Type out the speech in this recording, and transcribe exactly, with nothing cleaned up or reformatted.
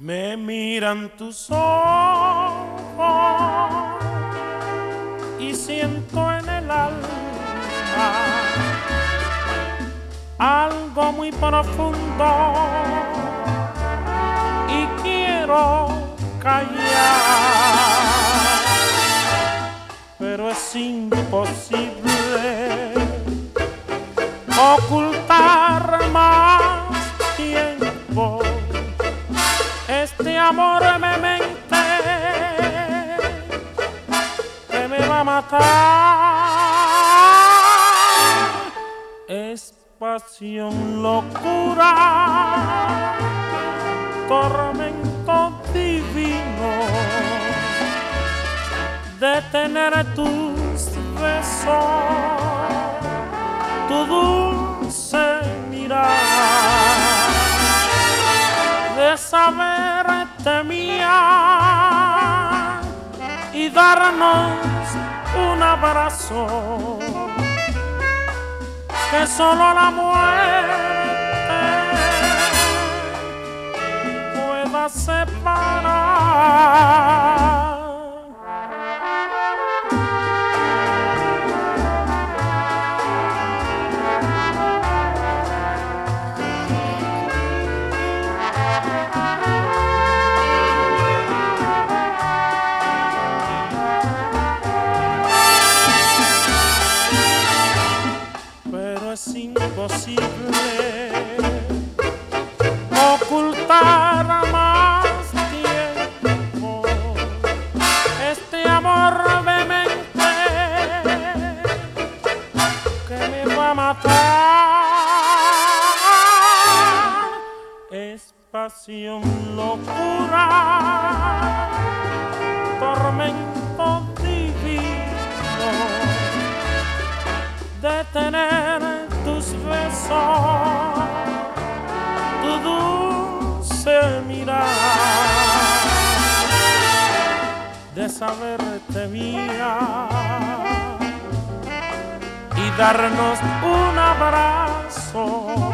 Me miran tus ojos y siento en el alma algo muy profundo y quiero callar, pero es imposible ocultar más tiempo este amor vehemente que me va a matar. Es pasión, locura, tormento divino de tener tus besos, tu dulce mirar, de saberte mía y darnos un abrazo que solo la muerte pueda separar. Es imposible ocultar más tiempo este amor vehemente que me va a matar. Es pasión, locura, tormento divino de tener tus besos, tu dulce mirar, de saberte mía y darnos un abrazo